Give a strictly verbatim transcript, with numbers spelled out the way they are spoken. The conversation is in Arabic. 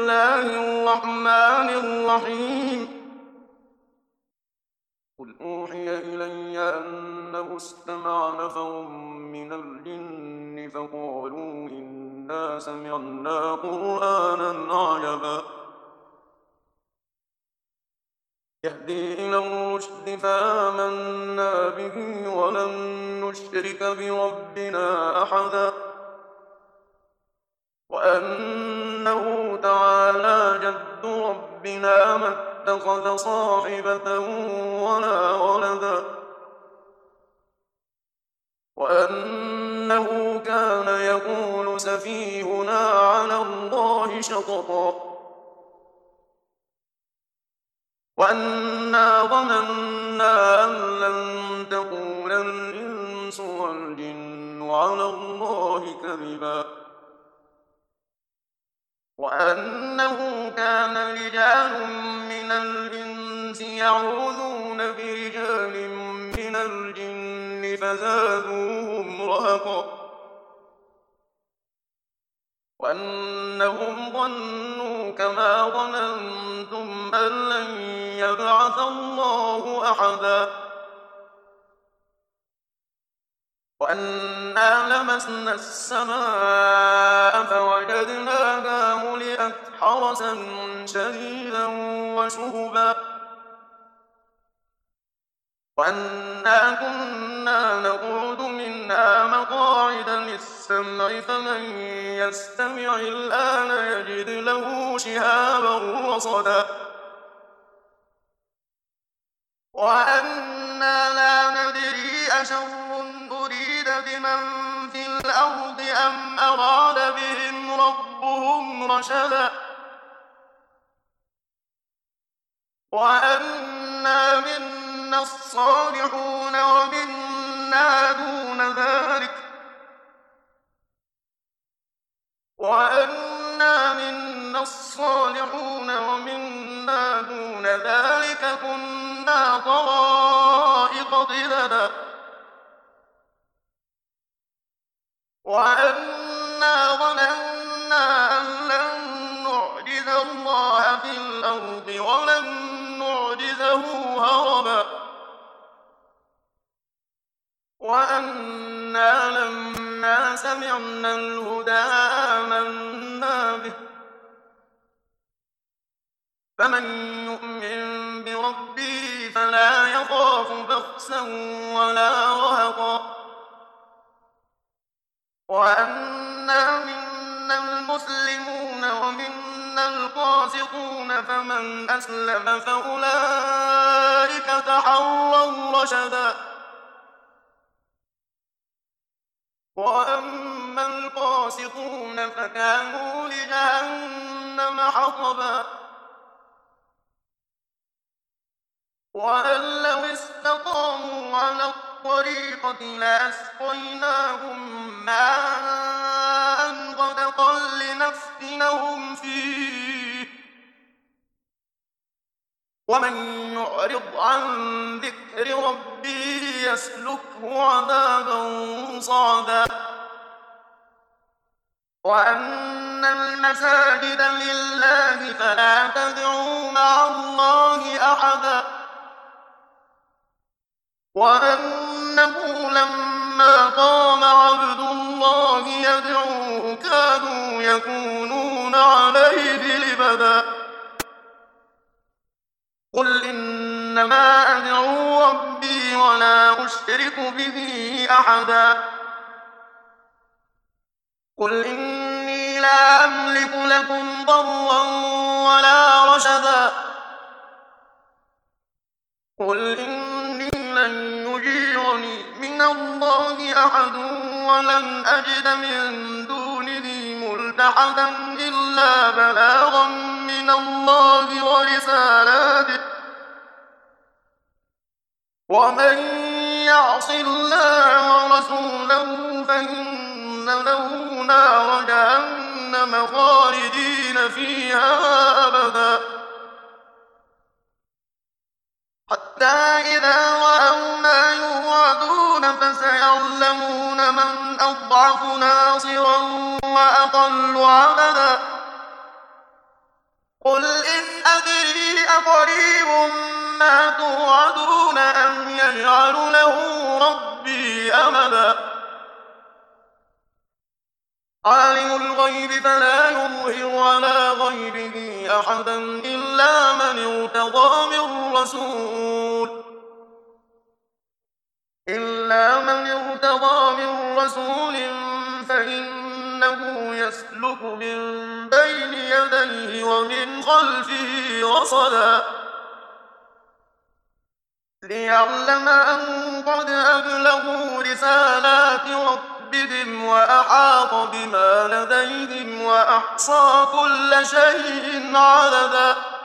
الله الرحمن الرحيم قل أوحي إلي أنه استمع نفر من الجن فقالوا إنا سمعنا قرآنا عجبا يهدي إلى الرشد فآمنا به ولن نشرك بربنا أحدا وأنه تعالى جد ربنا ما اتخذ صاحبة ولا ولدا وأنه كان يقول سفيهنا على الله شططا وأنا ظننا أن لن تقول الإنس والجن على الله كذبا وأنه كان رجال من الإنس يعوذون برجال من الجن فزادوهم رهقا وأنهم ظنوا كما ظننتم أن لن يبعث الله أحدا وأنا لمسنا السماء فوجدناها ملئت حرسا شديدا وشهبا وأنا كنا نقعد منها مقاعد للسمع فمن يستمع الآن يجد له شهابا رصدا وأنا لا ندري أشر أريد بمن في الأرض أم أراد بهم ربهم رشدا وأنا منا الصالحون ومنا دون ذلك وأنا منا الصالحون ومنا دون ذلك كنا طرائق قددا وأنا ظننا أن لن نعجز الله في الأرض ولن نعجزه هربا وأنا لما سمعنا الهدى آمنا به فمن يؤمن بربه فلا يخاف بخسا ولا رهقا وأنا منا المسلمون ومنا القاسطون فمن أسلم فأولئك تحروا رشدا وأما القاسطون فكانوا لجهنم حطبا وأن لو استقاموا على الطريقة لأسقيناهم ماء غدقا لنفتنهم فيه ومن يعرض عن ذكر ربه يسلكه عذابا صعدا وأن المساجد لله فلا تدعوا مع الله أحدا وأنه لما قام عبد الله يدعوه كانوا يكونون عليه لبدا قل إنما أدعو ربي ولا أشرك به أحدا قل إني لا أملك لكم ضرا ولا رشدا قل إني لن يجيرني من الله أحد ولن أجد من دونه ملتحدا إلا بلاغا من الله ورسالاته ومن يعص الله ورسوله فإن له نار جهنم خالدين فيها أبدا حتى إذا رأوا ما يوعدون فسيعلمون من أضعف ناصرا وأقل عددا قل إن أدري أقريب ما توعدون أم يجعل له ربي أمدا عالم الغيب فلا يظهر على غيبه أحدا إلا من ارتضى من رسول إلا من ارتضى من رسول فإنه يسلك من بين يديه ومن خلفه رصدا ليعلم أن قد أبلغوا رسالات ربهم وأحاط بما لديهم وأحصى كل شيء عددا